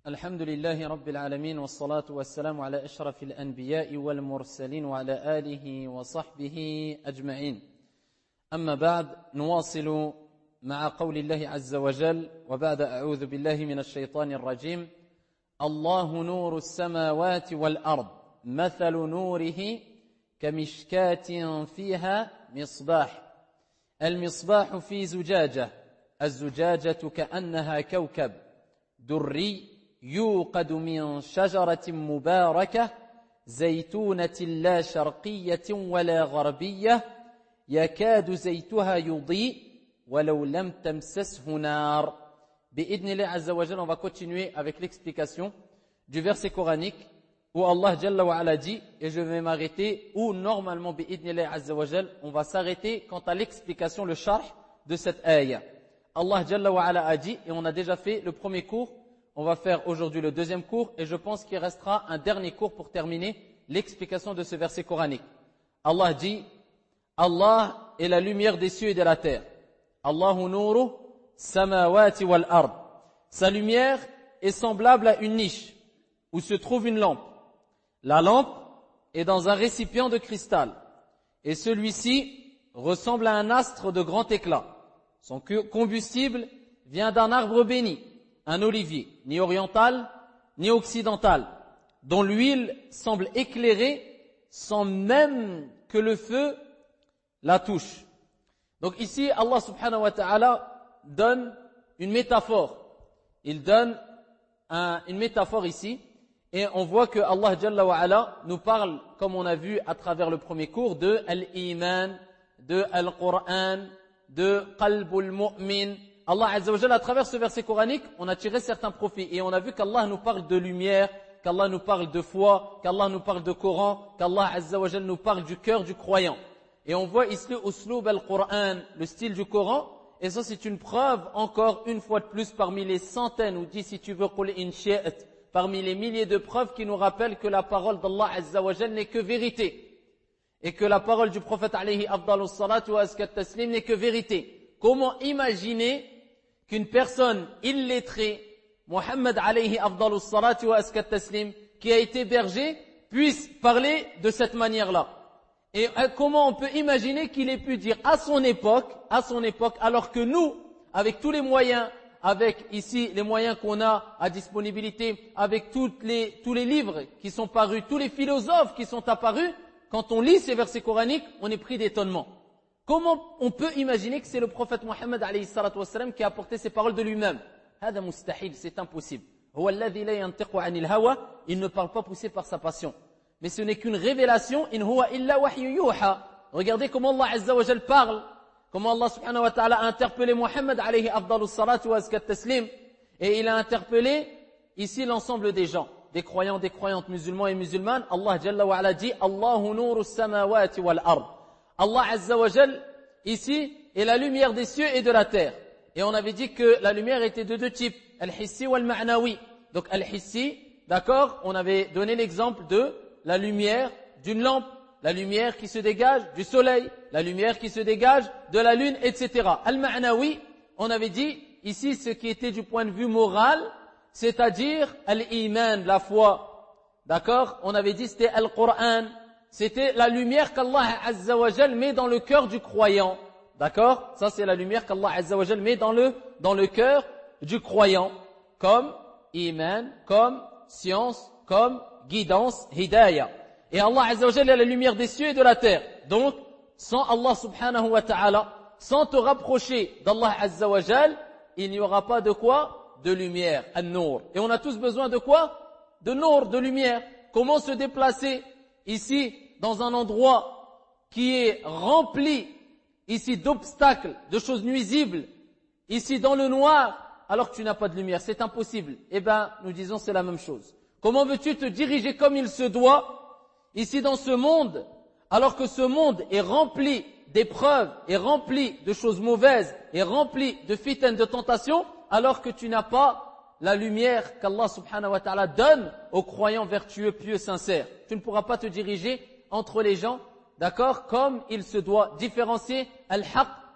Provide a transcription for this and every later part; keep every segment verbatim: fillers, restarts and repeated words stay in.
الحمد لله رب العالمين والصلاة والسلام على أشرف الأنبياء والمرسلين وعلى آله وصحبه أجمعين. أما بعد نواصل مع قول الله عز وجل وبعد أعوذ بالله من الشيطان الرجيم الله نور السماوات والأرض مثل نوره كمشكاة فيها مصباح المصباح في زجاجة الزجاجة كأنها كوكب دري يوقد من شجرة مباركة زيتونة لا شرقية ولا غربية يكاد زيتها يضيء ولو لم تمسسه نار. بإذن الله عز وجل, on va continuer avec l'explication du verset coranique où Allah Jalla wa Ala dit, et je vais m'arrêter, où normalement بإذن الله عز وجل on va s'arrêter quant à l'explication, le sharh de cette ayah. Allah Jalla wa Ala a dit, et on a déjà fait le premier cours, on va faire aujourd'hui le deuxième cours et je pense qu'il restera un dernier cours pour terminer l'explication de ce verset coranique. Allah dit, Allah est la lumière des cieux et de la terre. Allahu nuru samawati wal ard. Sa lumière est semblable à une niche où se trouve une lampe. La lampe est dans un récipient de cristal et celui-ci ressemble à un astre de grand éclat. Son combustible vient d'un arbre béni, un olivier, ni oriental, ni occidental, dont l'huile semble éclairer sans même que le feu la touche. Donc ici, Allah subhanahu wa ta'ala donne une métaphore. Il donne un, une métaphore ici, et on voit que Allah Jalla wa Ala nous parle, comme on a vu à travers le premier cours, de Al-Iman, de Al-Qur'an, de Qalbul Mu'min. Allah Azza wa Jalla, à travers ce verset coranique, on a tiré certains profits et on a vu qu'Allah nous parle de lumière, qu'Allah nous parle de foi, qu'Allah nous parle de Coran, qu'Allah Azza wa Jalla nous parle du cœur du croyant. Et on voit ici uslub al-Qur'an, le style du Coran, et ça c'est une preuve encore une fois de plus parmi les centaines, ou dis si tu veux qul in shi'at, parmi les milliers de preuves qui nous rappellent que la parole d'Allah Azza wa Jalla n'est que vérité et que la parole du prophète alayhi afdalus salatu wa azkat taslim n'est que vérité. Comment imaginer qu'une personne illettrée, Muhammad alayhi afdalus salatu wa azkat taslim, qui a été berger, puisse parler de cette manière-là? Et comment on peut imaginer qu'il ait pu dire à son époque, à son époque, alors que nous, avec tous les moyens, avec ici les moyens qu'on a à disponibilité, avec toutes les, tous les livres qui sont parus, tous les philosophes qui sont apparus, quand on lit ces versets coraniques, on est pris d'étonnement. Comment on peut imaginer que c'est le prophète Mohammed alayhi salatu wassalam qui a apporté ces paroles de lui-même? Hada mustahil, c'est impossible. Huwa alladhi la yantiqu anil hawa, il ne parle pas poussé par sa passion. Mais ce n'est qu'une révélation, in huwa illa wahyu yuha. Regardez comment Allah Azza wa Jal parle, comment Allah subhanahu wa ta'ala a interpellé Mohammed alayhi afdalus salatu wa azkat taslim, et il a interpellé ici l'ensemble des gens, des croyants, des croyantes, musulmans et musulmanes. Allah Jalla wa Ala dit, Allahu nuru samawati wal ard. Allah Azza wa Jal, ici, est la lumière des cieux et de la terre. Et on avait dit que la lumière était de deux types, al-hissi wal ma'nawi. Donc al-hissi, d'accord, on avait donné l'exemple de la lumière d'une lampe, la lumière qui se dégage du soleil, la lumière qui se dégage de la lune, et cetera. Al-ma'nawi, on avait dit ici ce qui était du point de vue moral, c'est-à-dire al-iman, la foi. D'accord, on avait dit c'était al-Qur'an. C'était la lumière qu'Allah Azza wa Jal met dans le cœur du croyant. D'accord? Ça c'est la lumière qu'Allah Azza wa Jal met dans le, dans le cœur du croyant. Comme iman, comme science, comme guidance, hidayah. Et Allah Azza wa Jal est la lumière des cieux et de la terre. Donc, sans Allah subhanahu wa ta'ala, sans te rapprocher d'Allah Azza wa Jal, il n'y aura pas de quoi? De lumière, an-nur. Et on a tous besoin de quoi? De nur, de lumière. Comment se déplacer ici, dans un endroit qui est rempli, ici, d'obstacles, de choses nuisibles, ici, dans le noir, alors que tu n'as pas de lumière, c'est impossible. Eh bien, nous disons, c'est la même chose. Comment veux-tu te diriger comme il se doit, ici, dans ce monde, alors que ce monde est rempli d'épreuves, est rempli de choses mauvaises, est rempli de fitnes, de tentations, alors que tu n'as pas la lumière qu'Allah subhanahu wa ta'ala donne aux croyants vertueux, pieux, sincères. Tu ne pourras pas te diriger entre les gens, d'accord, comme il se doit différencier al-haq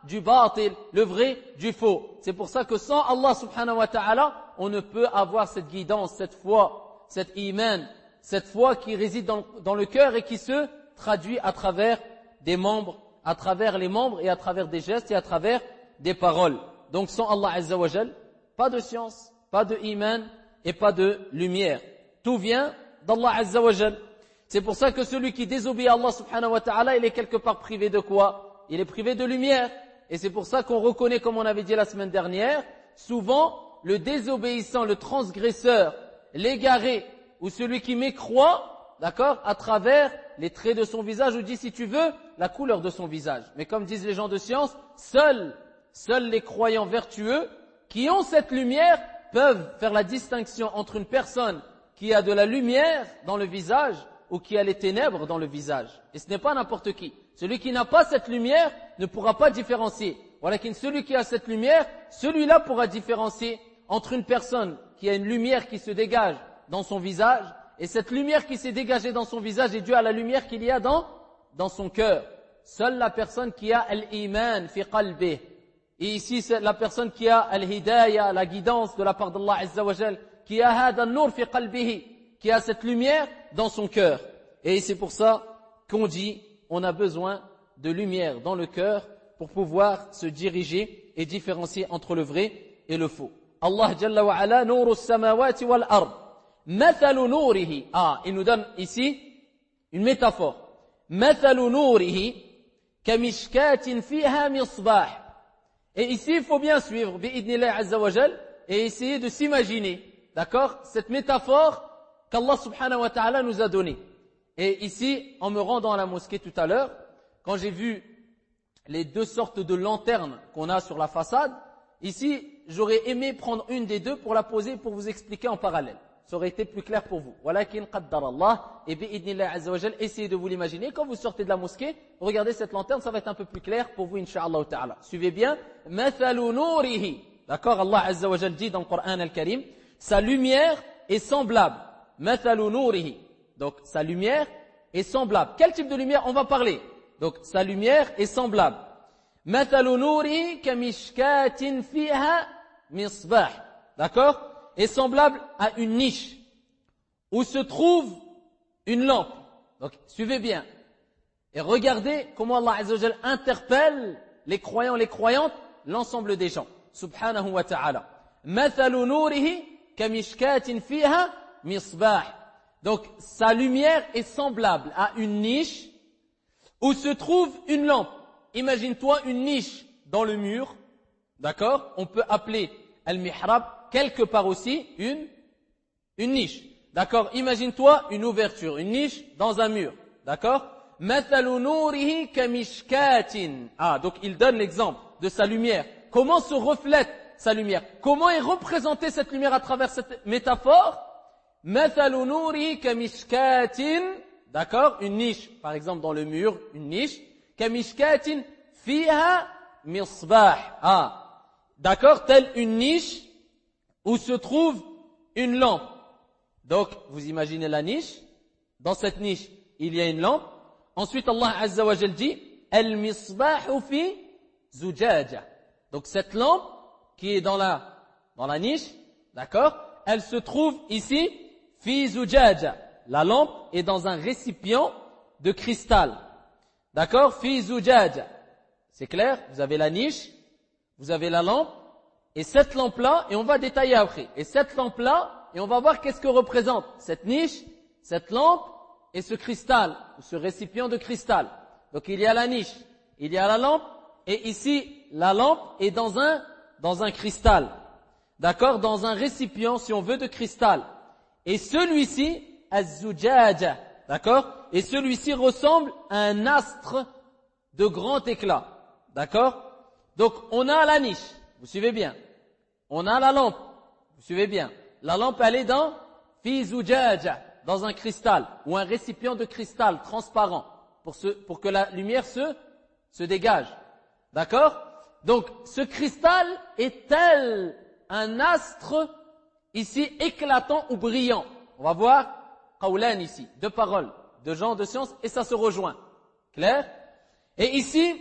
du batil, le vrai du faux. C'est pour ça que sans Allah subhanahu wa ta'ala, on ne peut avoir cette guidance, cette foi, cette iman, cette foi qui réside dans, dans le cœur et qui se traduit à travers des membres, à travers les membres et à travers des gestes et à travers des paroles. Donc sans Allah azza wa jal, pas de science, pas de iman et pas de lumière. Tout vient d'Allah azza wa jal. C'est pour ça que celui qui désobéit à Allah subhanahu wa ta'ala, il est quelque part privé de quoi? Il est privé de lumière. Et c'est pour ça qu'on reconnaît, comme on avait dit la semaine dernière, souvent le désobéissant, le transgresseur, l'égaré ou celui qui mécroit, d'accord, à travers les traits de son visage, ou dit si tu veux, la couleur de son visage. Mais comme disent les gens de science, seuls, seuls les croyants vertueux qui ont cette lumière peuvent faire la distinction entre une personne qui a de la lumière dans le visage ou qui a les ténèbres dans le visage. Et ce n'est pas n'importe qui. Celui qui n'a pas cette lumière ne pourra pas différencier. Voilà qu'une celui qui a cette lumière, celui-là pourra différencier entre une personne qui a une lumière qui se dégage dans son visage, et cette lumière qui s'est dégagée dans son visage est due à la lumière qu'il y a dans, dans son cœur. Seule la personne qui a al-iman fi qalbih. Et ici, c'est la personne qui a al-hidayah, la guidance de la part d'Allah azza wa jal, qui a hada an-nur fi qalbihi, qui a cette lumière dans son cœur. Et c'est pour ça qu'on dit, on a besoin de lumière dans le cœur pour pouvoir se diriger et différencier entre le vrai et le faux. Allah jalla wa ala, nuru as-samawati wal ard. Mathalu nurihi. Ah, il nous donne ici une métaphore. Mathalu nurihi kamishkatin fiha misbah. Et ici, il faut bien suivre, bi'idnillah azza wa jal, et essayer de s'imaginer, d'accord, cette métaphore qu'Allah subhanahu wa ta'ala nous a donnée. Et ici, en me rendant à la mosquée tout à l'heure, quand j'ai vu les deux sortes de lanternes qu'on a sur la façade, ici, j'aurais aimé prendre une des deux pour la poser pour vous expliquer en parallèle. Ça aurait été plus clair pour vous. Walakin qaddar Allah, et bi'idnillah azza wa jal, essayez de vous l'imaginer. Quand vous sortez de la mosquée, regardez cette lanterne, ça va être un peu plus clair pour vous, incha'Allah ta'ala. Suivez bien. Mathalu nurihi. D'accord, Allah azza wa jal dit dans le Coran al-Karim, sa lumière est semblable. Mathalu nurihi. Donc, sa lumière est semblable. Quel type de lumière on va parler? Donc, sa lumière est semblable. Mathalu nurihi kamishkatin fiha misbah. D'accord? Est semblable à une niche où se trouve une lampe. Donc, suivez bien. Et regardez comment Allah Azza wa Jal interpelle les croyants, les croyantes, l'ensemble des gens. Subhanahu wa ta'ala. Mathalu nurihi kamishkatin fiha misbah. Donc, sa lumière est semblable à une niche où se trouve une lampe. Imagine-toi une niche dans le mur. D'accord? On peut appeler al-mihrab quelque part aussi une, une niche. D'accord? Imagine-toi une ouverture, une niche dans un mur. D'accord? Mathalu nurihi kamishkatin. Ah, donc il donne l'exemple de sa lumière. Comment se reflète sa lumière? Comment est représentée cette lumière à travers cette métaphore? Mathalu nurihi kamishkatin. D'accord? Une niche, par exemple dans le mur, une niche. Kamishkatin fiha misbah. Ah, d'accord? Telle une niche où se trouve une lampe. Donc, vous imaginez la niche. Dans cette niche, il y a une lampe. Ensuite, Allah Azza wa Jal dit, Al-misbahu fi zujaja. Donc, cette lampe qui est dans la, dans la niche, d'accord, elle se trouve ici, fi zujaja. La lampe est dans un récipient de cristal. D'accord? Fi zujaja. C'est clair? Vous avez la niche, vous avez la lampe, et cette lampe-là, et on va détailler après, et cette lampe-là, et on va voir qu'est-ce que représente cette niche, cette lampe, et ce cristal, ou ce récipient de cristal. Donc il y a la niche, il y a la lampe, et ici, la lampe est dans un, dans un cristal. D'accord? Dans un récipient, si on veut, de cristal. Et celui-ci, az-zujaja. D'accord? Et celui-ci ressemble à un astre de grand éclat. D'accord? Donc on a la niche. Vous suivez bien. On a la lampe. Vous suivez bien. La lampe, elle est dans fi zujaja, dans un cristal ou un récipient de cristal transparent pour, ce, pour que la lumière se, se dégage. D'accord? Donc, ce cristal est tel un astre ici éclatant ou brillant. On va voir qawlan ici, deux paroles de gens de science et ça se rejoint. Clair? Et ici,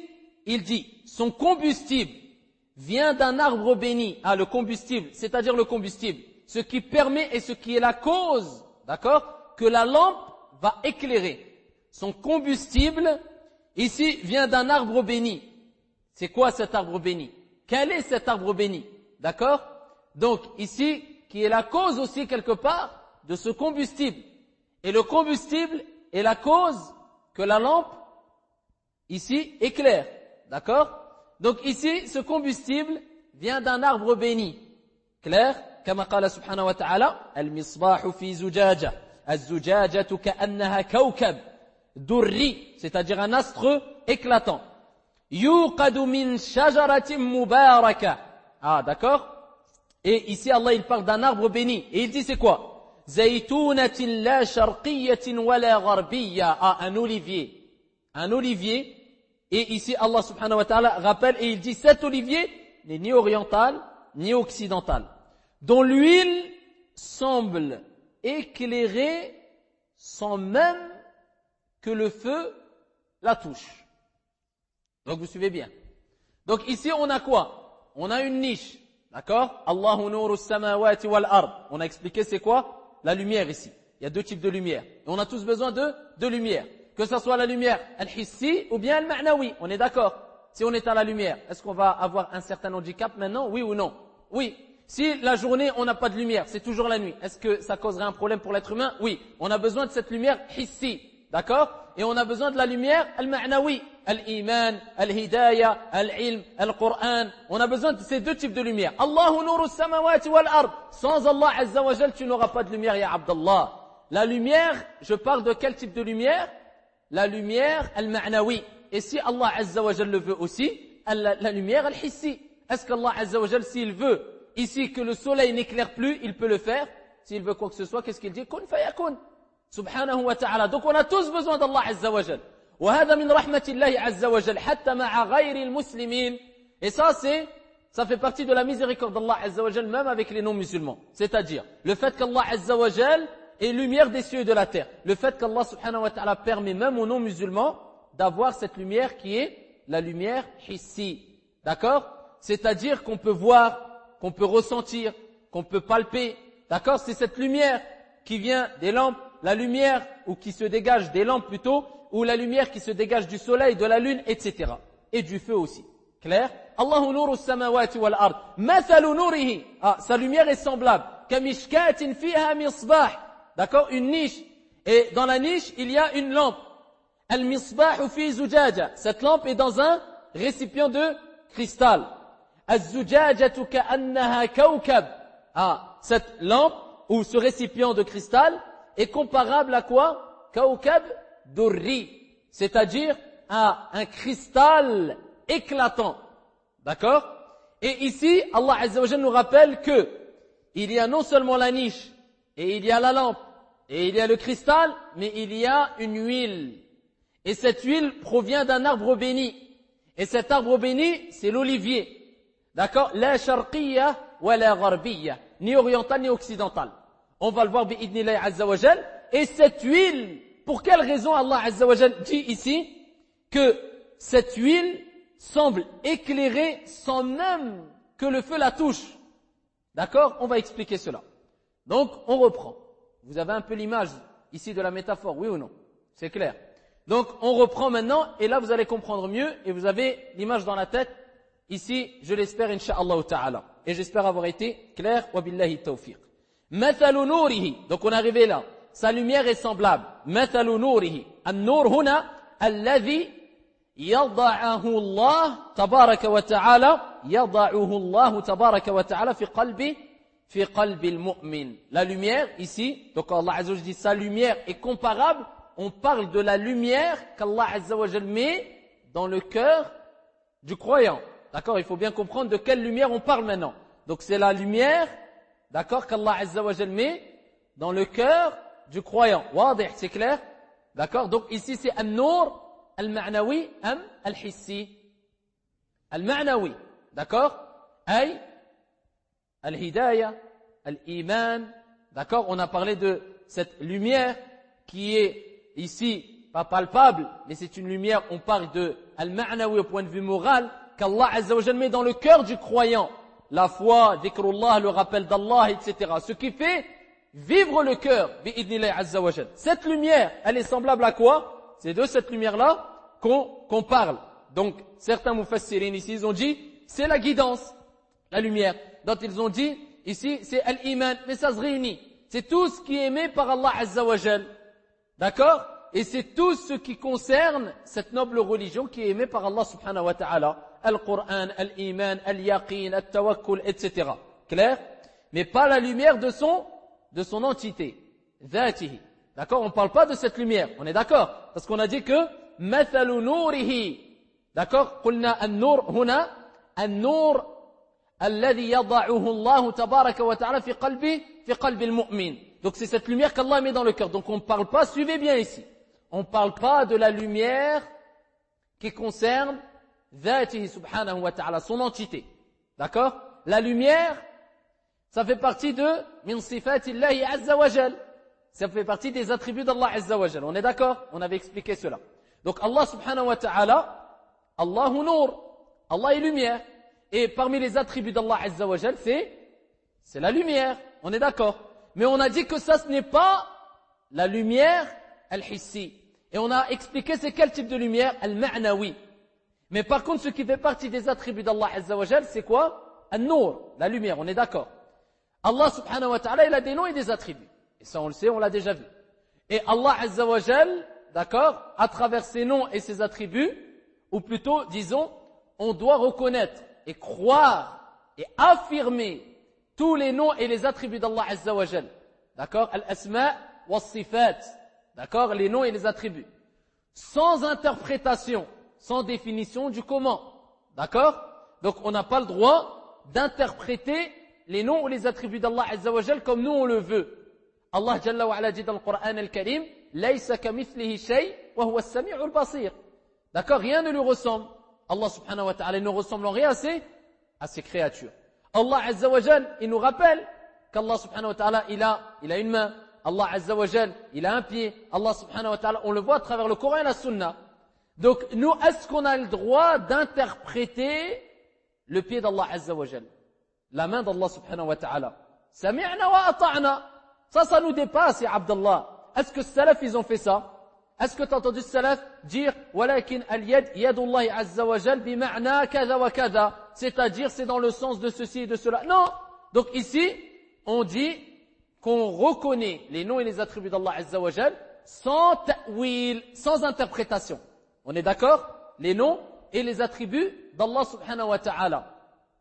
il dit, son combustible vient d'un arbre béni. Ah, le combustible, c'est-à-dire le combustible, ce qui permet et ce qui est la cause, d'accord, que la lampe va éclairer. Son combustible, ici, vient d'un arbre béni. C'est quoi cet arbre béni? Quel est cet arbre béni? D'accord? Donc, ici, qui est la cause aussi quelque part de ce combustible. Et le combustible est la cause que la lampe, ici, éclaire. D'accord? Donc ici, ce combustible vient d'un arbre béni. Clair? Comme قال سبحانه وتعالى المصباح في زجاجة الزجاجة كأنها كوكب دري, c'est-à-dire un astre éclatant. يوقد من شجرة مباركة. Ah, d'accord? Et ici, Allah, il parle d'un arbre béni. Et il dit, c'est quoi? زيتونة لا شرقية ولا غربية. Ah, un olivier. Un olivier. Et ici, Allah subhanahu wa ta'ala rappelle et il dit, cet olivier n'est ni oriental, ni occidental, dont l'huile semble éclairer sans même que le feu la touche. Donc vous suivez bien. Donc ici, on a quoi? On a une niche. D'accord? Allahu nuru samawati wal ard. On a expliqué c'est quoi? La lumière ici. Il y a deux types de lumière. Et on a tous besoin de, de lumière. Que ce soit la lumière al-hissi ou bien al-ma'nawi. On est d'accord? Si on est à la lumière, est-ce qu'on va avoir un certain handicap maintenant? Oui ou non? Oui. Si la journée, on n'a pas de lumière, c'est toujours la nuit, est-ce que ça causerait un problème pour l'être humain? Oui. On a besoin de cette lumière hissi. D'accord? Et on a besoin de la lumière al-ma'nawi. Al-iman, al-hidayah, al-ilm, al-Qur'an. On a besoin de ces deux types de lumière. Allahu nuru samawati wal ard. Sans Allah azza wa jal, tu n'auras pas de lumière, ya Abdallah. La lumière, je parle de quel type de lumière? La lumière al-ma'nawi. Et si Allah azza wa jal le veut aussi, la, la lumière al-hissi. Est-ce qu'Allah azza wa jal, s'il veut ici que le soleil n'éclaire plus, il peut le faire? S'il veut quoi que ce soit, qu'est-ce qu'il dit? Kun fayakun. Subhanahu wa ta'ala. Donc on a tous besoin d'Allah azza wa jal. وهذا من رحمة الله عز وجل حتى مع غير المسلمين. Et ça c'est ça fait partie de la miséricorde d'Allah azza wa jal même avec les non-musulmans. C'est-à-dire le fait qu'Allah azza wa jal est lumière des cieux et de la terre. Le fait qu'Allah subhanahu wa ta'ala permet même aux non-musulmans d'avoir cette lumière qui est la lumière hissi. D'accord? C'est-à-dire qu'on peut voir, qu'on peut ressentir, qu'on peut palper. D'accord? C'est cette lumière qui vient des lampes, la lumière ou qui se dégage des lampes plutôt, ou la lumière qui se dégage du soleil, de la lune, et cetera. Et du feu aussi. Clair? Allahu nuru samawati wal ard. Mathalu nurihi. Ah, sa lumière est semblable. Kamishkatin fiha misbah. D'accord? Une niche. Et dans la niche, il y a une lampe. Al-misbahu fi zujaja. Cette lampe est dans un récipient de cristal. Az-zujajatu ka'annaha kawkab. Ah, cette lampe ou ce récipient de cristal est comparable à quoi? Kawkab durri. C'est-à-dire à un cristal éclatant. D'accord? Et ici, Allah Azza wa Jalla nous rappelle que il y a non seulement la niche, et il y a la lampe, et il y a le cristal, mais il y a une huile. Et cette huile provient d'un arbre béni. Et cet arbre béni, c'est l'olivier. D'accord? La sharqiyya wa la gharbiyya. Ni oriental ni occidental. On va le voir bi'idnillahi azza wa jal. Et cette huile, pour quelle raison Allah azza wa jal dit ici que cette huile semble éclairer sans même que le feu la touche? D'accord? On va expliquer cela. Donc, on reprend. Vous avez un peu l'image ici de la métaphore, oui ou non? C'est clair. Donc, on reprend maintenant, et là, vous allez comprendre mieux, et vous avez l'image dans la tête. Ici, je l'espère, incha'Allah ta'ala. Et j'espère avoir été clair, wa billahi tawfiq. Mathalu nurihi. Donc, on est arrivé là. Sa lumière est semblable. Mathalu nurihi. An-nur huna, alladhi yada'ahu Allah, tabaraka wa ta'ala, yada'uhu Allah, tabaraka wa ta'ala, fi qalbi, fi qalbi al-mu'min. La lumière, ici, donc Allah Azza wa Jalla dit, sa lumière est comparable. On parle de la lumière qu'Allah Azza wa Jalla met dans le cœur du croyant. D'accord? Il faut bien comprendre de quelle lumière on parle maintenant. Donc c'est la lumière, d'accord, qu'Allah Azza wa Jalla met dans le cœur du croyant. Wadih, c'est clair? D'accord? Donc ici c'est an-nur al-ma'nawi am al-hissi. Al-ma'nawi, d'accord? Ay al-hidayah, al-iman. D'accord? On a parlé de cette lumière qui est ici pas palpable, mais c'est une lumière, on parle de al-ma'nawi au point de vue moral, qu'Allah Azza wa Jal met dans le cœur du croyant. La foi, dhikrullah, le rappel d'Allah, et cetera. Ce qui fait vivre le cœur, bi'idnillah Azza wa Jal. Cette lumière, elle est semblable à quoi? C'est de cette lumière-là qu'on, qu'on parle. Donc, certains mufassirin ici, ils ont dit, c'est la guidance, la lumière. D'autres, ils ont dit, ici, c'est al-iman, mais ça se réunit. C'est tout ce qui est aimé par Allah Azza wa Jal. D'accord? Et c'est tout ce qui concerne cette noble religion qui est aimée par Allah subhanahu wa ta'ala. Al-Qur'an, al-Iman, al-Yaqin, al-Tawakkul, et cetera. Clair? Mais pas la lumière de son, de son entité. Dhatihi. D'accord? On ne parle pas de cette lumière. On est d'accord? Parce qu'on a dit que mathalu nourihi. D'accord? Qulna an-nur huna an-nur alladhi yada'uhu Allah tabaraka wa ta'ala fi qalbi fi qalbi al-mu'min. Donc c'est cette lumière qu'Allah met dans le cœur. Donc on ne parle pas, suivez bien ici. On ne parle pas de la lumière qui concerne dhatihi subhanahu wa ta'ala, son entité. D'accord? La lumière, ça fait partie de min sifatillahi azza wa jal. Ça fait partie des attributs d'Allah azza wa jal. On est d'accord? On avait expliqué cela. Donc Allah subhanahu wa ta'ala, Allahu nur. Allah est lumière. Et parmi les attributs d'Allah azza wa jal, c'est, c'est la lumière. On est d'accord? Mais on a dit que ça, ce n'est pas la lumière al-hissi. Et on a expliqué c'est quel type de lumière? Al-ma'nawi. Mais par contre, ce qui fait partie des attributs d'Allah Azza wa Jal, c'est quoi? Al-nur, la lumière, on est d'accord. Allah subhanahu wa ta'ala, il a des noms et des attributs. Et ça, on le sait, on l'a déjà vu. Et Allah Azza wa Jal, d'accord, à travers ses noms et ses attributs, ou plutôt, disons, on doit reconnaître et croire et affirmer tous les noms et les attributs d'Allah Azza wa Jal. D'accord? Al-asma' was-sifat. D'accord? Les noms et les attributs. Sans interprétation, sans définition du comment. D'accord? Donc on n'a pas le droit d'interpréter les noms ou les attributs d'Allah Azza wa Jal comme nous on le veut. Allah Jalla wa Ala dit dans le Coran al-Karim, Laysa kamithlihi shay wa huwa as-sami'ul basir. D'accord? Rien ne lui ressemble. Allah subhanahu wa ta'ala ne ressemble en rien à ses, à ses créatures. Allah Azza wa Jal, il nous rappelle qu'Allah subhanahu wa ta'ala, il a, il a une main. Allah Azza wa Jal, il a un pied. Allah subhanahu wa ta'ala, on le voit à travers le Coran et la Sunna. Donc, nous, est-ce qu'on a le droit d'interpréter le pied d'Allah Azza wa Jal? La main d'Allah subhanahu wa ta'ala. Sami'na wa ata'na. Ça, ça nous dépasse, ya Abdallah. Est-ce que salaf, ils ont fait ça? Est-ce que tu as entendu salaf dire walakin al-yad yadullahi azza wa jal bima'na kaza wa kaza, c'est-à-dire c'est dans le sens de ceci et de cela. Non. Donc ici, on dit qu'on reconnaît les noms et les attributs d'Allah azza wa jal sans ta'wil, sans interprétation. On est d'accord? Les noms et les attributs d'Allah subhanahu wa ta'ala.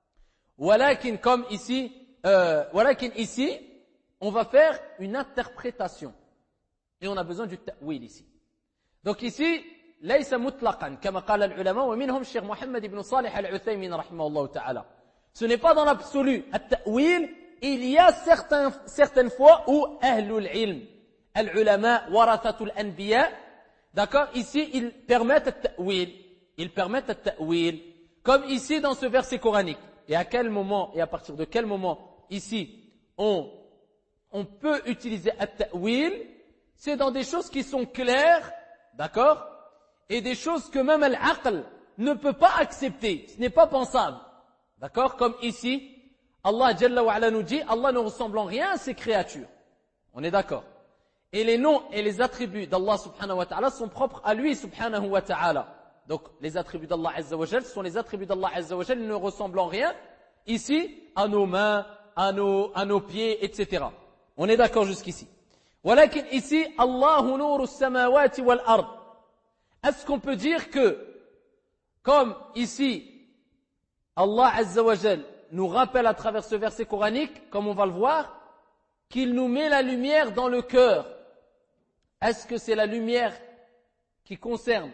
Walakin comme ici, euh, walakin ici, on va faire une interprétation. Et on a besoin du ta'wil ici. Donc ici, ليس مطلقا كما قال العلماء ومنهم الشيخ محمد بن صالح العثيمين رحمه الله تعالى. Ce n'est pas dans l'absolu. التأويل, il y a certains, certaines fois où أهل العلم, العلماء ورثة الأنبياء, d'accord, ici ils permettent التأويل, ils permettent التأويل, comme ici dans ce verset coranique. Et à quel moment et à partir de quel moment ici on on peut utiliser التأويل? C'est dans des choses qui sont claires, d'accord, et des choses que même l'aql ne peut pas accepter, ce n'est pas pensable, d'accord, comme ici, Allah Jalla wa Ala nous dit, Allah ne ressemble en rien à ses créatures, on est d'accord, et les noms et les attributs d'Allah subhanahu wa ta'ala sont propres à lui subhanahu wa ta'ala, donc les attributs d'Allah azza wa jal sont les attributs d'Allah azza wa jal, ils ne ressemblent en rien, ici, à nos mains, à nos, à nos pieds, et cetera. On est d'accord jusqu'ici. ولكن ici, Allahu nuru as-samawati wal ard. Est-ce qu'on peut dire que, comme ici, Allah Azza wa Jal nous rappelle à travers ce verset coranique, comme on va le voir, qu'il nous met la lumière dans le cœur. Est-ce que c'est la lumière qui concerne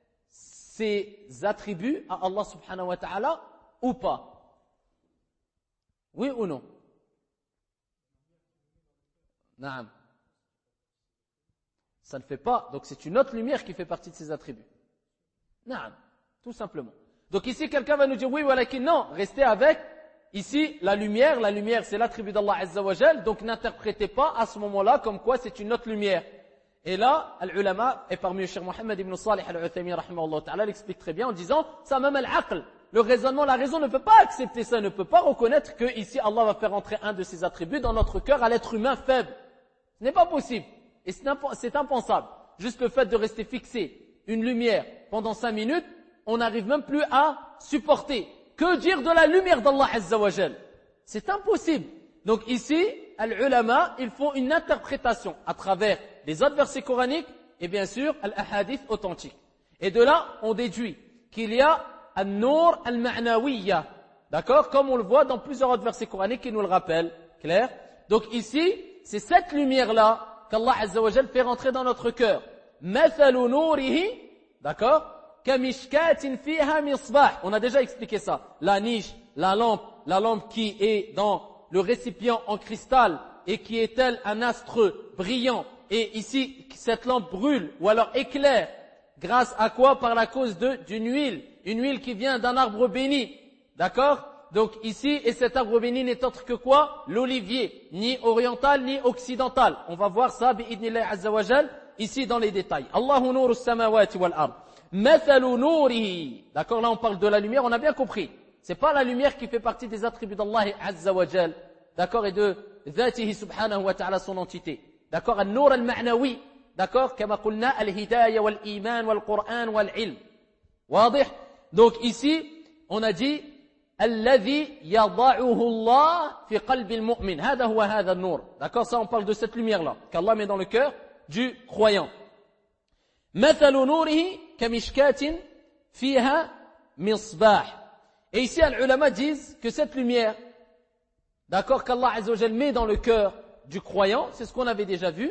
ses attributs à Allah subhanahu wa ta'ala ou pas? Oui ou non? Naam. Ça ne fait pas, donc c'est une autre lumière qui fait partie de ses attributs. Naam, tout simplement. Donc ici, quelqu'un va nous dire, oui, voilà, non, restez avec, ici, la lumière, la lumière, c'est l'attribut d'Allah Azza wa Jal, donc n'interprétez pas à ce moment-là comme quoi c'est une autre lumière. Et là, l'ulama, et parmi eux, Cheikh Mohammed ibn Salih al-Uthaymin, rahimahullah ta'ala, l'explique très bien en disant, ça même al-aql, le raisonnement, la raison ne peut pas accepter ça, ne peut pas reconnaître que ici Allah va faire entrer un de ses attributs dans notre cœur à l'être humain faible. Ce n'est pas possible. Et c'est impensable. Juste le fait de rester fixé une lumière pendant cinq minutes, on n'arrive même plus à supporter. Que dire de la lumière d'Allah Azza wa Jal? C'est impossible. Donc ici, l'ulama, ils font une interprétation à travers les autres versets coraniques et bien sûr, l'ahadith authentique. Et de là, on déduit qu'il y a al-nur al-ma'nawiyya. D'accord? Comme on le voit dans plusieurs autres versets coraniques qui nous le rappellent. Clair? Donc ici, c'est cette lumière-là qu'Allah Azza wa Jal fait rentrer dans notre cœur. Mathalu nourihi, d'accord? Kamishkatin fiha misbah. On a déjà expliqué ça. La niche, la lampe, la lampe qui est dans le récipient en cristal et qui est tel un astre brillant. Et ici, cette lampe brûle ou alors éclaire. Grâce à quoi? Par la cause de d'une huile. Une huile qui vient d'un arbre béni. D'accord? Donc ici, et cet arbre béni n'est autre que quoi? L'olivier. Ni oriental, ni occidental. On va voir ça, bi'idnillahi azza wa jal, ici dans les détails. Allahu nuru samawati wal ard. Mathalu nourihi. D'accord? Là, on parle de la lumière, on a bien compris. C'est pas la lumière qui fait partie des attributs d'Allah azza wa jal. D'accord? Et de dhatihi subhanahu wa ta'ala, son entité. D'accord? Al-nur al-ma'nawi. D'accord? Kama qulna al-hidayah wal-iman wal-Qur'an wal-ilm. Wadih? Donc ici, on a dit الذي يضعه الله في قلب المؤمن هذا هو هذا النور. D'accord? Ça, on parle de cette lumière-là qu'Allah met dans le cœur du croyant. مثل نوره كمشكاة فيها مصباح. Et ici, les ulama disent que cette lumière, d'accord, qu'Allah Azza wa Jal met dans le cœur du croyant, c'est ce qu'on avait déjà vu,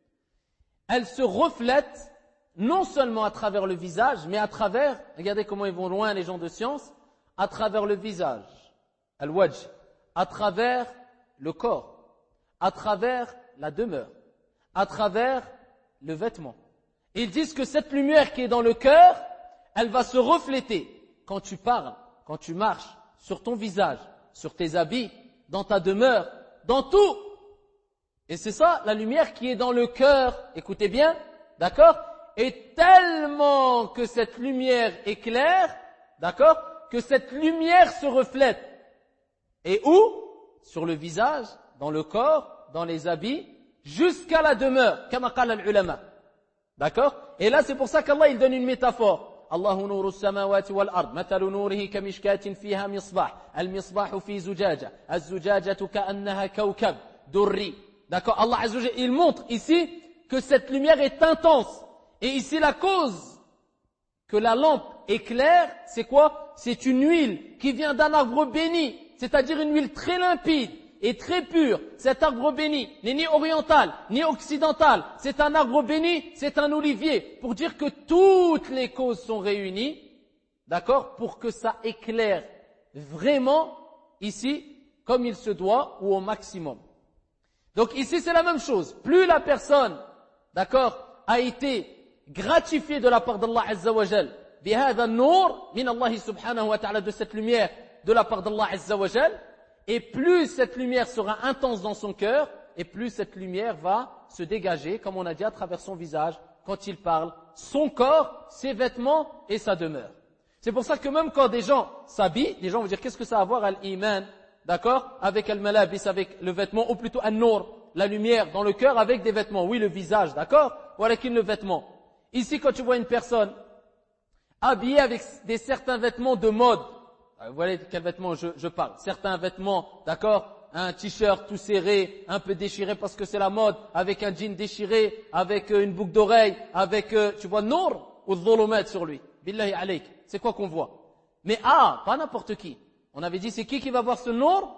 elle se reflète non seulement à travers le visage, mais à travers, regardez comment ils vont loin les gens de science, à travers le visage, al-wajh, à travers le corps, à travers la demeure, à travers le vêtement. Ils disent que cette lumière qui est dans le cœur, elle va se refléter quand tu parles, quand tu marches, sur ton visage, sur tes habits, dans ta demeure, dans tout. Et c'est ça, la lumière qui est dans le cœur, écoutez bien, d'accord, et tellement que cette lumière est claire, d'accord, que cette lumière se reflète. Et où? Sur le visage, dans le corps, dans les habits, jusqu'à la demeure, kama qala al-ulama. D'accord? Et là, c'est pour ça qu'Allah, il donne une métaphore. Allahu nuru samawati wal ard, mathalu nurihi kamishkatin fiha misbah, al-misbahu fi zujaja, az-zujajatu ka'annaha kawkab, durri. D'accord? Allah Azza wa Jalla, il montre ici que cette lumière est intense. Et ici, la cause que la lampe éclaire, c'est quoi? C'est une huile qui vient d'un arbre béni, c'est-à-dire une huile très limpide et très pure. Cet arbre béni n'est ni oriental, ni occidental. C'est un arbre béni, c'est un olivier. Pour dire que toutes les causes sont réunies, d'accord, pour que ça éclaire vraiment ici, comme il se doit, ou au maximum. Donc ici, c'est la même chose. Plus la personne, d'accord, a été gratifiée de la part d'Allah Azza wa Jal, بهذا النور من الله سبحانه وتعالى, de cette lumière de la part d'Allah Azza wa Jal, et plus cette lumière sera intense dans son cœur, et plus cette lumière va se dégager, comme on a dit, à travers son visage, quand il parle, son corps, ses vêtements et sa demeure. C'est pour ça que même quand des gens s'habillent, les gens vont dire qu'est-ce que ça a à voir à l'iman, d'accord, avec al-malabis, avec le vêtement, ou plutôt an-nur, la lumière dans le cœur avec des vêtements. Oui, le visage, d'accord, ou avec le vêtement. Ici, quand tu vois une personne habillé avec des certains vêtements de mode. Vous voyez de quels vêtements je, je parle. Certains vêtements, d'accord, un t-shirt tout serré, un peu déchiré parce que c'est la mode, avec un jean déchiré, avec euh, une boucle d'oreille, avec, euh, tu vois, Nour ou Dhulumat sur lui. Billahi alayk. C'est quoi qu'on voit? Mais ah, pas n'importe qui. On avait dit, c'est qui qui va voir ce Nour?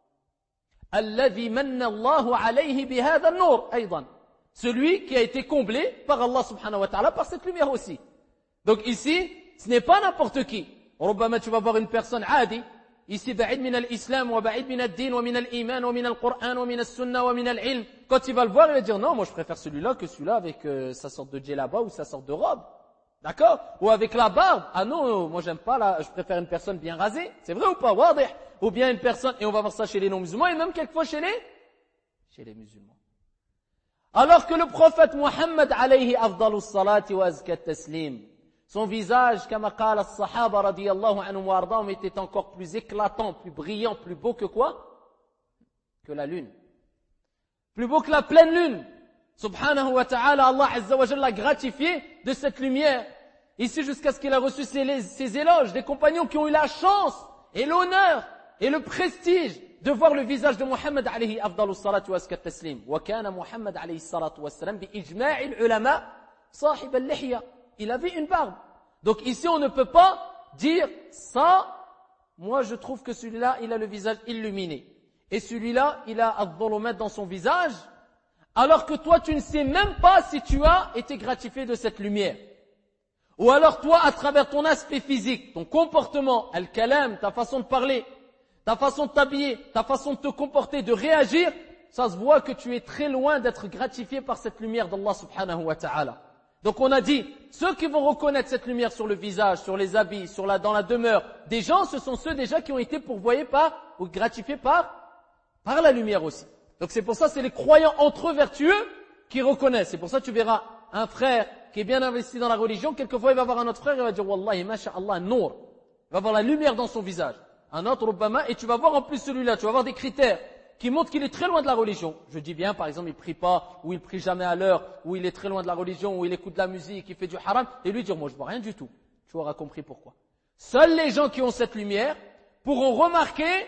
Alladhi manna Allahu alayhi bihadha an-nur, aydan. Celui qui a été comblé par Allah subhanahu wa ta'ala par cette lumière aussi. Donc ici, ce n'est pas n'importe qui. ربما tu vas voir une personne عادي, ici بعيد من الإسلام وبعيد من الدين ومن الإيمان ومن القرآن ومن السنة ومن العلم. Quand il va le voir, il va dire non, moi je préfère celui-là que celui-là avec euh, sa sorte de djellaba ou sa sorte de robe. D'accord? Ou avec la barbe. Ah non, moi j'aime pas la, je préfère une personne bien rasée. C'est vrai ou pas? واضح. Ou bien une personne, et on va voir ça chez les non-musulmans et même quelquefois chez les, chez les musulmans. Alors que le prophète Muhammad alayhi afdalus salati wa azkat taslim, son visage, kama qala as-sahaba radiyallahu anhum wa ardahum, était encore plus éclatant, plus brillant, plus beau que quoi? Que la lune. Plus beau que la pleine lune. Subhanahu wa ta'ala, Allah azza wa jalla l'a gratifié de cette lumière. Ici jusqu'à ce qu'il a reçu ses, ses éloges, des compagnons qui ont eu la chance et l'honneur et le prestige de voir le visage de Muhammad alayhi afdalus salatu wa azkat taslim. Wa kana Muhammad alayhi salatu wa salam bi ijma'il ulama sahib al-lihya. Il avait une barbe. Donc ici on ne peut pas dire ça, moi je trouve que celui-là il a le visage illuminé. Et celui-là il a al-dhulumat dans son visage, alors que toi tu ne sais même pas si tu as été gratifié de cette lumière. Ou alors toi à travers ton aspect physique, ton comportement, al-kalam, ta façon de parler, ta façon de t'habiller, ta façon de te comporter, de réagir, ça se voit que tu es très loin d'être gratifié par cette lumière d'Allah subhanahu wa ta'ala. Donc on a dit, ceux qui vont reconnaître cette lumière sur le visage, sur les habits, sur la, dans la demeure des gens, ce sont ceux déjà qui ont été pourvoyés par, ou gratifiés par, par la lumière aussi. Donc c'est pour ça, c'est les croyants entre eux vertueux qui reconnaissent. C'est pour ça que tu verras un frère qui est bien investi dans la religion, quelquefois il va voir un autre frère, il va dire, Wallahi, masha'Allah, nour. Il va voir la lumière dans son visage. Un autre, Rubbama, et tu vas voir en plus celui-là, tu vas voir des critères qui montrent qu'il est très loin de la religion. Je dis bien, par exemple, il prie pas, ou il prie jamais à l'heure, ou il est très loin de la religion, ou il écoute de la musique, il fait du haram, et lui dire, moi je vois rien du tout. Tu auras compris pourquoi. Seuls les gens qui ont cette lumière pourront remarquer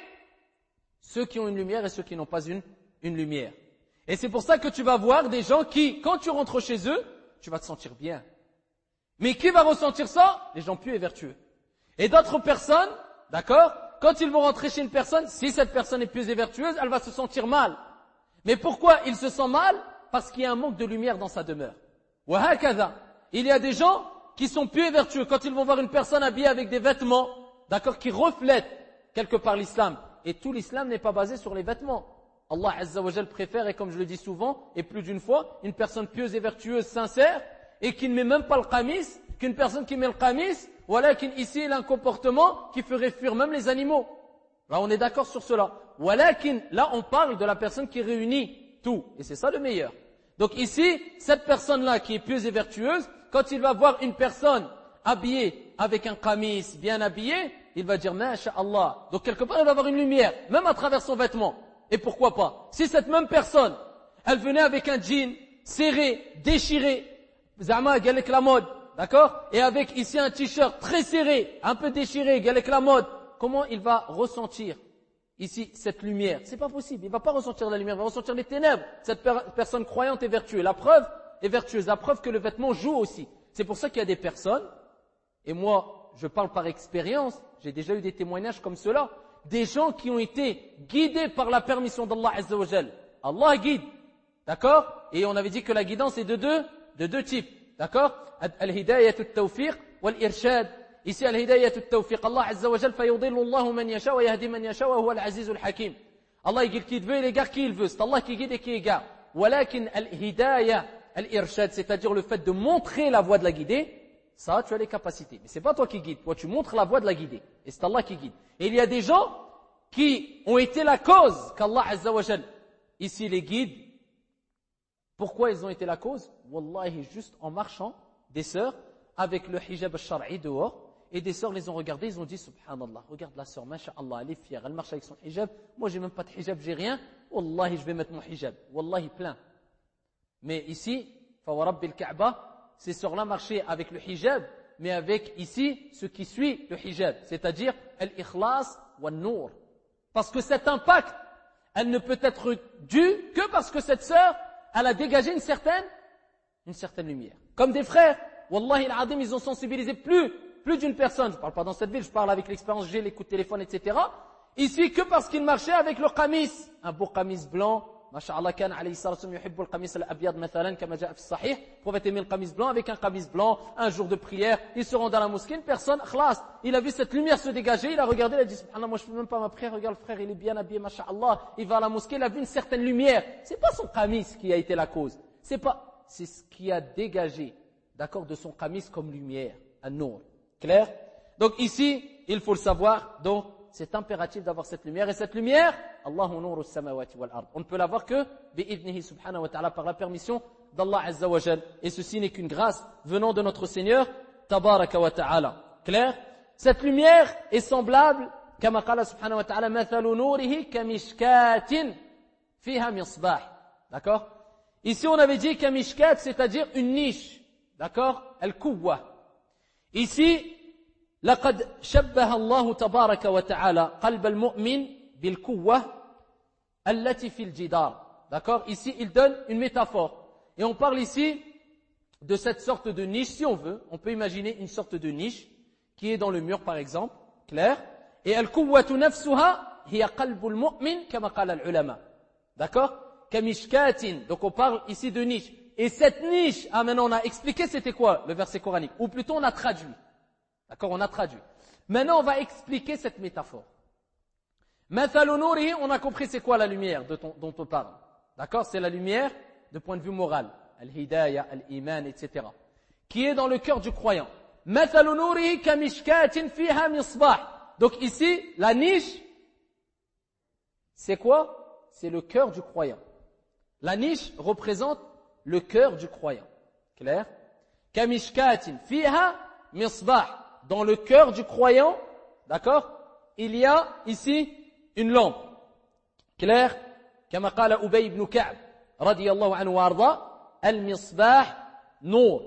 ceux qui ont une lumière et ceux qui n'ont pas une, une lumière. Et c'est pour ça que tu vas voir des gens qui, quand tu rentres chez eux, tu vas te sentir bien. Mais qui va ressentir ça? Les gens pieux et vertueux. Et d'autres personnes, d'accord? Quand ils vont rentrer chez une personne, si cette personne est pieuse et vertueuse, elle va se sentir mal. Mais pourquoi il se sent mal? Parce qu'il y a un manque de lumière dans sa demeure. Wa hakadha. Il y a des gens qui sont pieux et vertueux. Quand ils vont voir une personne habillée avec des vêtements, d'accord, qui reflètent quelque part l'islam. Et tout l'islam n'est pas basé sur les vêtements. Allah Azza wa Jal préfère, et comme je le dis souvent, et plus d'une fois, une personne pieuse et vertueuse, sincère, et qui ne met même pas le qamis, qu'une personne qui met le qamis, voilà qu'ici il a un comportement qui ferait fuir même les animaux. Là on est d'accord sur cela. Voilà là on parle de la personne qui réunit tout. Et c'est ça le meilleur. Donc ici, cette personne-là qui est pieuse et vertueuse, quand il va voir une personne habillée avec un qamis, bien habillée, il va dire, masha'Allah. Donc quelque part il va avoir une lumière, même à travers son vêtement. Et pourquoi pas? Si cette même personne, elle venait avec un jean serré, déchiré, zama, avec la mode, d'accord? Et avec ici un t-shirt très serré, un peu déchiré, avec la mode, comment il va ressentir ici cette lumière? C'est pas possible, il va pas ressentir la lumière, il va ressentir les ténèbres. Cette per- personne croyante est vertueuse. La preuve est vertueuse, la preuve que le vêtement joue aussi. C'est pour ça qu'il y a des personnes, et moi je parle par expérience, j'ai déjà eu des témoignages comme cela, des gens qui ont été guidés par la permission d'Allah Azza wa Jal. Allah guide, d'accord? Et on avait dit que la guidance est de deux, de deux types, d'accord? Al-hidayat al-tawfiq wal-irshad. Ici, al-hidayat al-tawfiq. Allah Azza wa Jal fayudillu Allahu man yasha wa yahdi man yasha wa huwa al-aziz al-hakim. Allah il guide qui il veut et il égare qui il veut. C'est Allah qui guide et qui égare. Walakin al-hidayah al-irshad, c'est-à-dire le fait de montrer la voie de la guidée, ça, tu as les capacités. Mais c'est pas toi qui guide. Toi, tu montres la voie de la guidée. Et c'est Allah qui guide. Et il y a des gens qui ont été la cause qu'Allah Azza wa Jal ici les guide. Pourquoi ils ont été la cause? Wallahi, juste en marchant, des sœurs, avec le hijab al-shar'i dehors, et des sœurs les ont regardées, ils ont dit, subhanallah, regarde la sœur, masha'Allah, elle est fière, elle marche avec son hijab. Moi, j'ai même pas de hijab, j'ai rien. Wallahi, je vais mettre mon hijab. Wallahi, plein. Mais ici, fa wa rabbil Ka'ba, ces sœurs-là marchaient avec le hijab, mais avec ici ce qui suit le hijab, c'est-à-dire al-ikhlas wa nour. Parce que cet impact, elle ne peut être due que parce que cette sœur, elle a dégagé une certaine, une certaine lumière. Comme des frères, wallahi al-adim, ils ont sensibilisé plus, plus d'une personne. Je parle pas dans cette ville, je parle avec l'expérience, j'ai les coups de téléphone, et cetera. Ici, que parce qu'ils marchaient avec leur qamis, un beau qamis blanc. Masha'Allah, kan alayhi salatu wa sallam yuhibbu al-qamis al-abyad mathalan kama ja'a fi sahih. Le prophète aimait le qamis blanc avec un qamis blanc, un jour de prière, ils se rendent dans la mosquée, une personne, khlas, il a vu cette lumière se dégager, il a regardé, il a dit subhanallah, moi je fais même pas ma prière, regarde le frère, il est bien habillé, masha'Allah, il va à la mosquée, il a vu une certaine lumière. C'est pas son qamis qui a été la cause. C'est pas, c'est ce qui a dégagé, d'accord, de son qamis comme lumière, un nour. Clair? Donc ici, il faut le savoir, donc c'est impératif d'avoir cette lumière. Et cette lumière, Allahu nuru samawati wal ard. On ne peut l'avoir que bi'idnihi subhanahu wa ta'ala, par la permission d'Allah azza wa jal. Et ceci n'est qu'une grâce venant de notre Seigneur, tabaraka wa ta'ala. Clair? Cette lumière est semblable, kama qala subhanahu wa ta'ala, mathalu nurihi kamishkatin fiha misbah. D'accord? Ici on avait dit kamishkat, c'est-à-dire une niche. D'accord? Al-kuwa. Ici, لقد شبه الله تبارك وتعالى قلب المؤمن بالقوة التي في الجدار. D'accord? Ici, il donne une métaphore. Et on parle ici de cette sorte de niche, si on veut. On peut imaginer une sorte de niche qui est dans le mur, par exemple. Clair? Et القوة نفسها هي قلب المؤمن كما قال العلماء. D'accord? كمشكات. Donc on parle ici de niche. Et cette niche, ah maintenant on a expliqué c'était quoi le verset coranique. Ou plutôt on a traduit. D'accord, on a traduit. Maintenant, on va expliquer cette métaphore. Mathalu nurihi, on a compris c'est quoi la lumière de ton, dont on parle. D'accord, c'est la lumière de point de vue moral. Al-hidayah, al-iman, et cetera. Qui est dans le cœur du croyant. Mathalu nurihi kamishkatin fiha misbah. Donc ici, la niche, c'est quoi? C'est le cœur du croyant. La niche représente le cœur du croyant. Clair? Kamishkatin fiha misbah. Dans le cœur du croyant, d'accord, il y a ici une lampe. Clair? كما قال أبي بن كعب رضي الله عنه وارضاه المصباح نور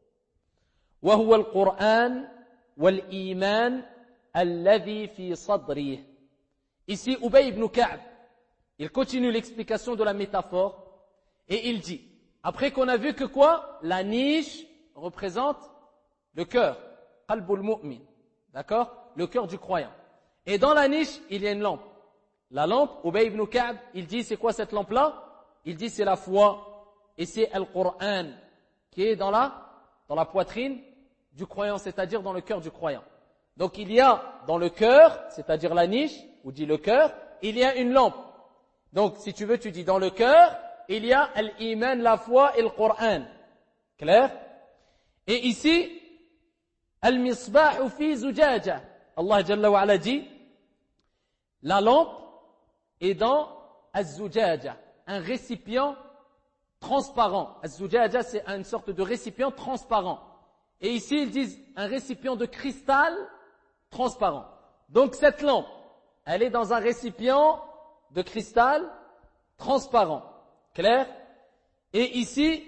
وهو القرآن والإيمان الذي في صدره. Ici Ubay ibn Ka'b, il continue l'explication de la métaphore et il dit, après qu'on a vu que quoi? La niche représente le cœur. Qalbul mu'min. D'accord? Le cœur du croyant. Et dans la niche, il y a une lampe. La lampe, Ubay ibn Ka'b, il dit c'est quoi cette lampe-là? Il dit c'est la foi et c'est Al-Qur'an qui est dans la, dans la poitrine du croyant, c'est-à-dire dans le cœur du croyant. Donc il y a dans le cœur, c'est-à-dire la niche, ou dit le cœur, il y a une lampe. Donc si tu veux, tu dis dans le cœur, il y a Al-Iman, la foi et le Qur'an. Clair? Et ici, Al-Misbah fi zujaja. Allah Jalla wa Ala dit, la lampe est dans Az-Zujaja, un récipient transparent. Az-Zujaja, c'est une sorte de récipient transparent. Et ici, ils disent un récipient de cristal transparent. Donc cette lampe, elle est dans un récipient de cristal transparent. Clair? Et ici,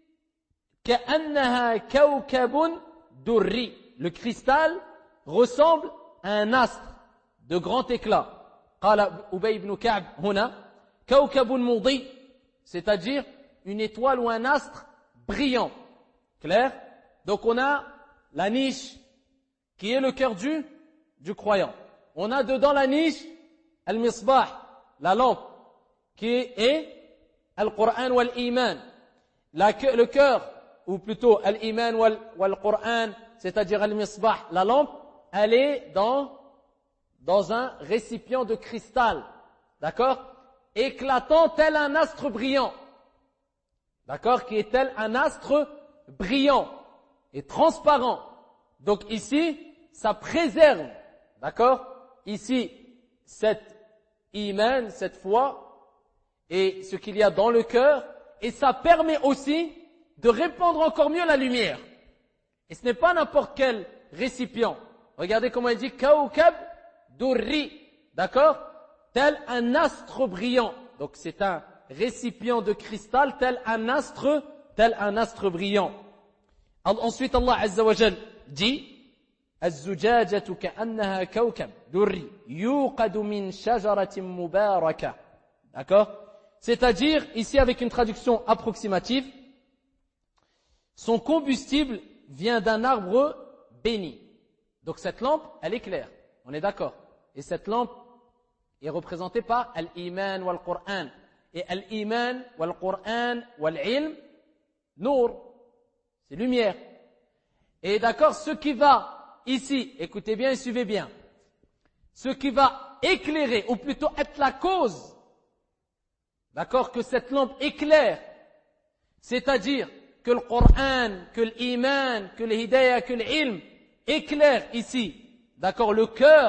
كأنها كوكب دري. Le cristal ressemble à un astre de grand éclat. قال أبي بن كعب هنا كوكب مضيء, c'est-à-dire une étoile ou un astre brillant. Clair? Donc on a la niche qui est le cœur du, du croyant. On a dedans la niche al-misbah, la lampe, qui est al-Qur'an wal-Iman. Le cœur, ou plutôt al-Iman wal-Qur'an, c'est-à-dire al-misbah, la lampe, elle est dans, dans un récipient de cristal, d'accord, éclatant tel un astre brillant, d'accord, qui est tel un astre brillant et transparent. Donc ici, ça préserve, d'accord, ici, cette iman, cette foi, et ce qu'il y a dans le cœur, et ça permet aussi de répandre encore mieux la lumière. Et ce n'est pas n'importe quel récipient. Regardez comment il dit Kawkab Durri, d'accord? Tel un astre brillant. Donc c'est un récipient de cristal, tel un astre, tel un astre brillant. Ensuite Allah Azza wa Jal dit الزجاجة كأنها كوكب دري يوقد من شجرة مباركة. D'accord? C'est-à-dire, ici avec une traduction approximative, son combustible vient d'un arbre béni. Donc cette lampe, elle est claire. On est d'accord. Et cette lampe est représentée par Al-Iman wal-Qur'an. Et Al-Iman wal-Qur'an wal-Ilm, Nour, c'est lumière. Et d'accord, ce qui va ici, écoutez bien et suivez bien, ce qui va éclairer, ou plutôt être la cause, d'accord, que cette lampe éclaire, c'est-à-dire que le Coran, que l'Iman, que l'Hidayah, que l'Ilm éclaire ici, d'accord, le cœur,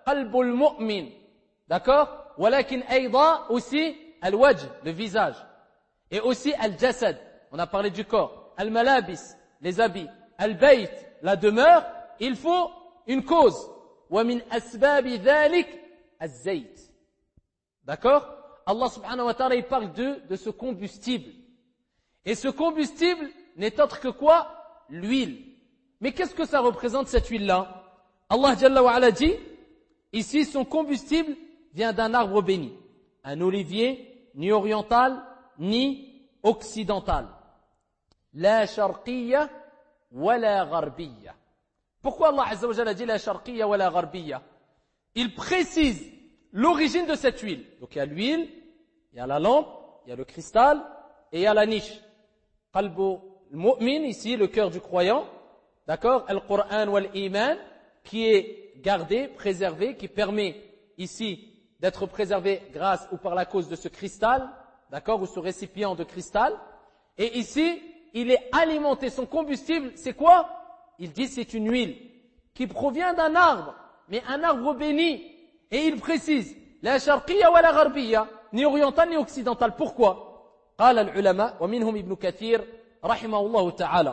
qalbul mu'min. D'accord? Walakin ayda aussi al-wajh, le visage. Et aussi al-jasad, on a parlé du corps. Al-malabis, les habits. Al-bayt, la demeure. Il faut une cause. Wa min asbabi dhalik az-zayt. D'accord? Allah subhanahu wa ta'ala, il parle de, de ce combustible. Et ce combustible n'est autre que quoi? L'huile. Mais qu'est-ce que ça représente cette huile-là? Allah Jalla wa Ala dit, ici son combustible vient d'un arbre béni. Un olivier, ni oriental, ni occidental. La sharqiyya wa la gharbiyya. Pourquoi Allah Azza wa Jalla dit la sharqiyya wa la gharbiyya? Il précise l'origine de cette huile. Donc il y a l'huile, il y a la lampe, il y a le cristal et il y a la niche. Qalbu al-mu'min, ici le cœur du croyant. D'accord? Al-Qur'an wal-Iman, qui est gardé, préservé, qui permet ici d'être préservé grâce ou par la cause de ce cristal, d'accord, ou ce récipient de cristal. Et ici, il est alimenté, son combustible, c'est quoi? Il dit c'est une huile qui provient d'un arbre, mais un arbre béni. Et il précise, la sharqiyya wa la gharbiyya, ni oriental ni occidental. Pourquoi? قال العلماء ومنهم ابن كثير رحمه الله تعالى.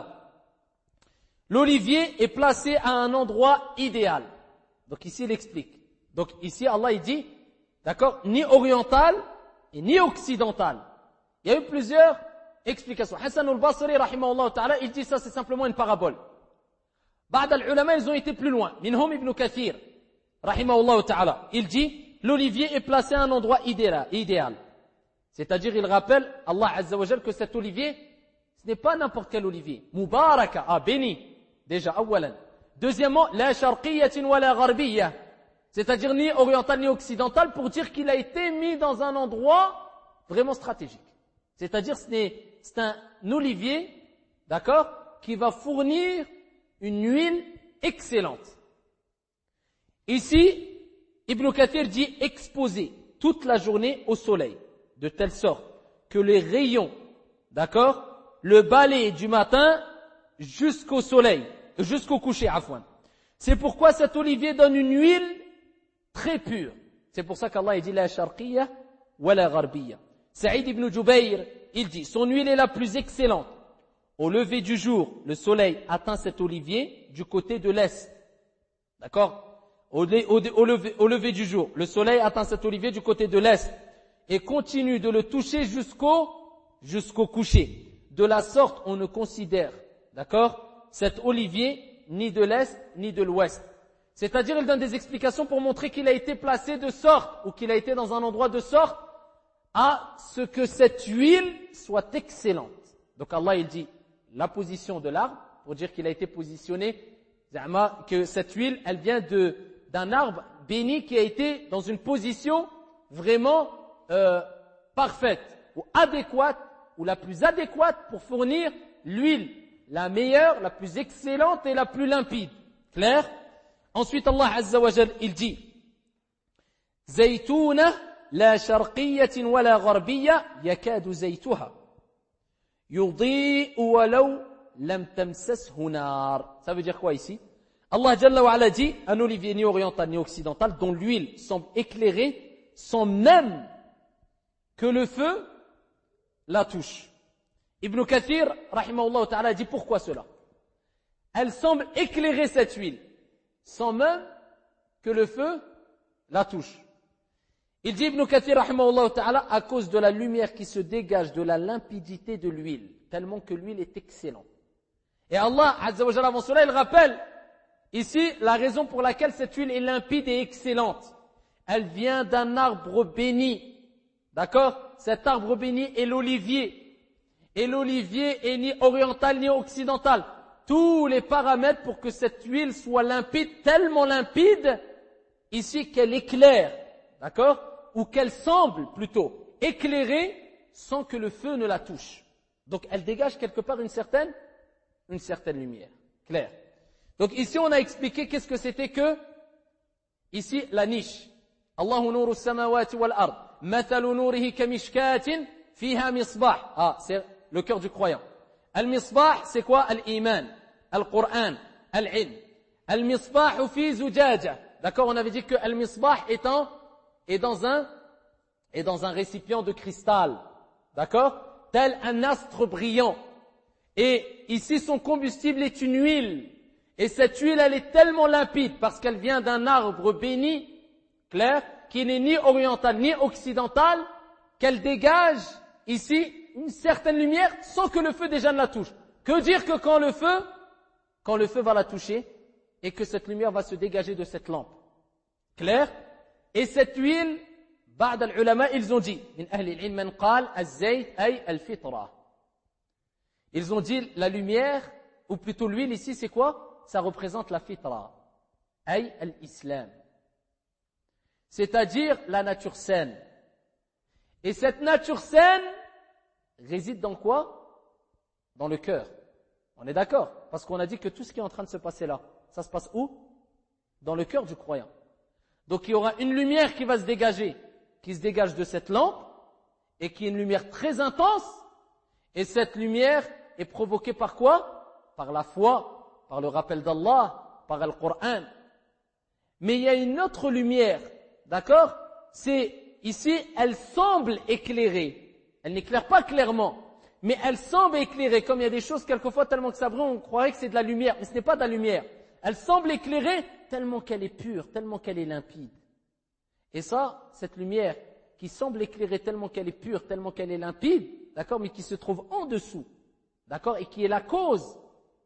L'olivier est placé à un endroit idéal. Donc ici il explique. Donc ici Allah il dit, d'accord, ni oriental et ni occidental. Il y a eu plusieurs explications. Hassan al-Basri rahimahullah ta'ala, il dit ça c'est simplement une parabole. بعض العلماء ils ont été plus loin. Minhum ibn Kathir rahimahullah ta'ala, il dit l'olivier est placé à un endroit idéal, idéal. C'est-à-dire il rappelle Allah Azza wa Jal que cet olivier ce n'est pas n'importe quel olivier. Mubaraka, ah béni. Déjà, awalan. Deuxièmement, la sharqiyyatin wa la gharbiyya. C'est-à-dire ni oriental ni occidental pour dire qu'il a été mis dans un endroit vraiment stratégique. C'est-à-dire c'est, c'est un olivier, d'accord, qui va fournir une huile excellente. Ici, Ibn Kathir dit exposé toute la journée au soleil, de telle sorte que les rayons, d'accord, le balai du matin jusqu'au soleil, jusqu'au coucher, afwan. C'est pourquoi cet olivier donne une huile très pure. C'est pour ça qu'Allah dit la sharqiyya wa la gharbiyya. Saïd ibn Jubayr, il dit, son huile est la plus excellente. Au lever du jour, le soleil atteint cet olivier du côté de l'est. D'accord? Au, au, au, lever, au lever du jour, le soleil atteint cet olivier du côté de l'est et continue de le toucher jusqu'au, jusqu'au coucher. De la sorte, on ne considère, d'accord, cet olivier ni de l'est ni de l'ouest. C'est-à-dire, il donne des explications pour montrer qu'il a été placé de sorte, ou qu'il a été dans un endroit de sorte, à ce que cette huile soit excellente. Donc Allah, il dit la position de l'arbre, pour dire qu'il a été positionné, que cette huile, elle vient de, d'un arbre béni qui a été dans une position vraiment euh, parfaite, ou adéquate, ou la plus adéquate pour fournir l'huile, la meilleure, la plus excellente et la plus limpide. Clair? Ensuite, Allah Azza wa Jal, il dit Zaytouna la sharqiyyatin wa la gharbiyya yakadu zaytuha yudhi'u walau lam tamsashu nar. Ça veut dire quoi ici? Allah Jalla wa Ala dit un olivier ni oriental ni occidental dont l'huile semble éclairée sans même que le feu la touche. Ibn Kathir, rahimahullah ta'ala, dit pourquoi cela? Elle semble éclairer cette huile, sans même que le feu la touche. Il dit Ibn Kathir, rahimahullah ta'ala, à cause de la lumière qui se dégage de la limpidité de l'huile, tellement que l'huile est excellente. Et Allah, azza wa jalla, avant cela, il rappelle ici la raison pour laquelle cette huile est limpide et excellente. Elle vient d'un arbre béni. D'accord? Cet arbre béni est l'olivier. Et l'olivier est ni oriental ni occidental. Tous les paramètres pour que cette huile soit limpide, tellement limpide, ici qu'elle éclaire, d'accord? Ou qu'elle semble plutôt éclairer sans que le feu ne la touche. Donc elle dégage quelque part une certaine, une certaine lumière. Clair. Donc ici on a expliqué qu'est-ce que c'était que, ici la niche. Allahu nuru samawati wal ard. Mathalu nurihi kamishkatin fiha misbah. Ah, c'est le cœur du croyant. Al-misbah, c'est quoi? Al-iman, al-Qur'an, al-ilm. Al-misbah fi zujaja. D'accord, on avait dit que al-misbah est, en, est, dans un, est dans un récipient de cristal. D'accord, tel un astre brillant. Et ici, son combustible est une huile. Et cette huile, elle est tellement limpide parce qu'elle vient d'un arbre béni, clair, qui n'est ni oriental ni occidental, qu'elle dégage ici une certaine lumière sans que le feu déjà ne la touche. Que dire que quand le feu, quand le feu va la toucher et que cette lumière va se dégager de cette lampe. Clair? Et cette huile, بعض العلماء, ils ont dit, من أهل العلم من قال الزيت أي الفطرة. Ils ont dit la lumière, ou plutôt l'huile ici, c'est quoi? Ça représente la fitra, أي الإسلام. C'est-à-dire la nature saine. Et cette nature saine réside dans quoi? Dans le cœur. On est d'accord? Parce qu'on a dit que tout ce qui est en train de se passer là, ça se passe où? Dans le cœur du croyant. Donc il y aura une lumière qui va se dégager, qui se dégage de cette lampe, et qui est une lumière très intense, et cette lumière est provoquée par quoi? Par la foi, par le rappel d'Allah, par le Coran. Mais il y a une autre lumière, d'accord? C'est, ici, elle semble éclairer. Elle n'éclaire pas clairement, mais elle semble éclairer. Comme il y a des choses, quelquefois, tellement que ça brille, on croirait que c'est de la lumière, mais ce n'est pas de la lumière. Elle semble éclairer tellement qu'elle est pure, tellement qu'elle est limpide. Et ça, cette lumière qui semble éclairer tellement qu'elle est pure, tellement qu'elle est limpide, d'accord, mais qui se trouve en dessous, d'accord, et qui est la cause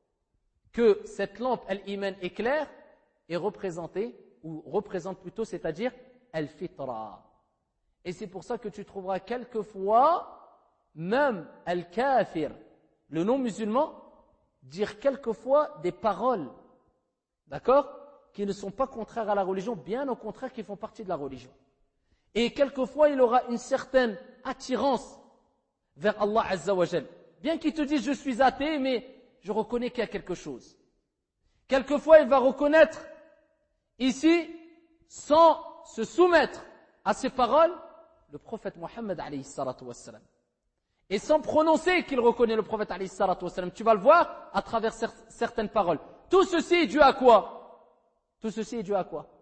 que cette lampe, al-iman, éclaire, est représentée, ou représente plutôt, c'est-à-dire al-fitra. Et c'est pour ça que tu trouveras quelquefois, même al-kafir, le non-musulman, dire quelquefois des paroles, d'accord, qui ne sont pas contraires à la religion, bien au contraire, qui font partie de la religion. Et quelquefois, il aura une certaine attirance vers Allah Azza wa Jal. Bien qu'il te dise, je suis athée, mais je reconnais qu'il y a quelque chose. Quelquefois, il va reconnaître, ici, sans se soumettre à ces paroles, le prophète Mohammed alayhi salatu wassalam. Et sans prononcer qu'il reconnaît le prophète alayhi salatu wassalam. Tu vas le voir à travers certaines paroles. Tout ceci est dû à quoi? Tout ceci est dû à quoi?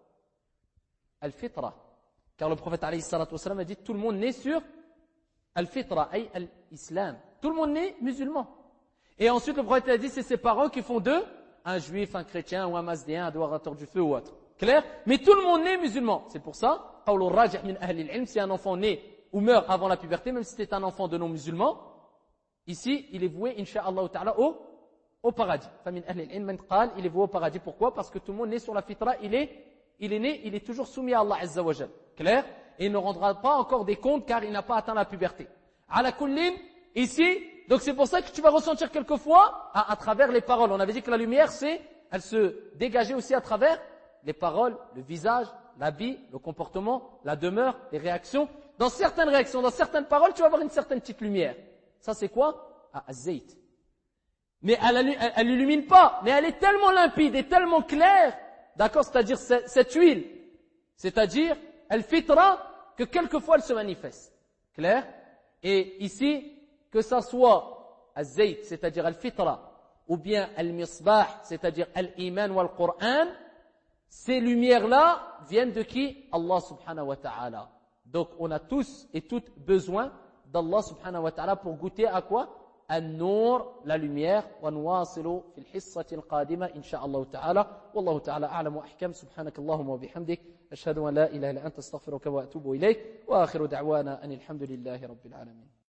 Al-fitra. Car le prophète alayhi salatu wassalam a dit tout le monde naît sur Al-fitra, ay al-islam. Tout le monde naît musulman. Et ensuite le prophète a dit c'est ses parents qui font d'eux un juif, un chrétien ou un masdéen, un adorateur du feu ou autre. Clair? Mais tout le monde naît musulman. C'est pour ça, qawlu rajih min ahli al-ilm, si un enfant naît ou meurt avant la puberté, même si c'est un enfant de non-musulman, ici il est voué, incha'Allah ta'ala, au au paradis. Famin ahli al-ilm man qal, il est voué au paradis. Pourquoi? Parce que tout le monde naît sur la fitra, il est il est né, il est toujours soumis à Allah Azza wa Jal. Clair? Et il ne rendra pas encore des comptes car il n'a pas atteint la puberté. Ala kullin, ici, donc c'est pour ça que tu vas ressentir quelquefois à, à travers les paroles. On avait dit que la lumière, c'est, elle se dégageait aussi à travers les paroles, le visage, l'habit, le comportement, la demeure, les réactions. Dans certaines réactions, dans certaines paroles, tu vas avoir une certaine petite lumière. Ça c'est quoi? Ah, az-zayt. Mais elle n'illumine pas, mais elle est tellement limpide et tellement claire, d'accord, c'est-à-dire cette huile, c'est-à-dire elle fitra, que quelquefois elle se manifeste. Clair? Et ici, que ça soit az-zayt, c'est-à-dire al-fitra, ou bien al-misbah, c'est-à-dire al-iman ou al-Qur'an, ces lumières-là viennent de qui? Allah subhanahu wa ta'ala. Donc on a tous et toutes besoin d'Allah subhanahu wa ta'ala pour goûter à quoi? النور la lumière ونواصل في الحصة القادمة إن شاء الله تعالى والله تعالى أعلم وأحكم سبحانك اللهم وبحمدك أشهد أن لا إله إلا أنت استغفرك وأتوب إليك وآخر دعوانا أن الحمد لله رب العالمين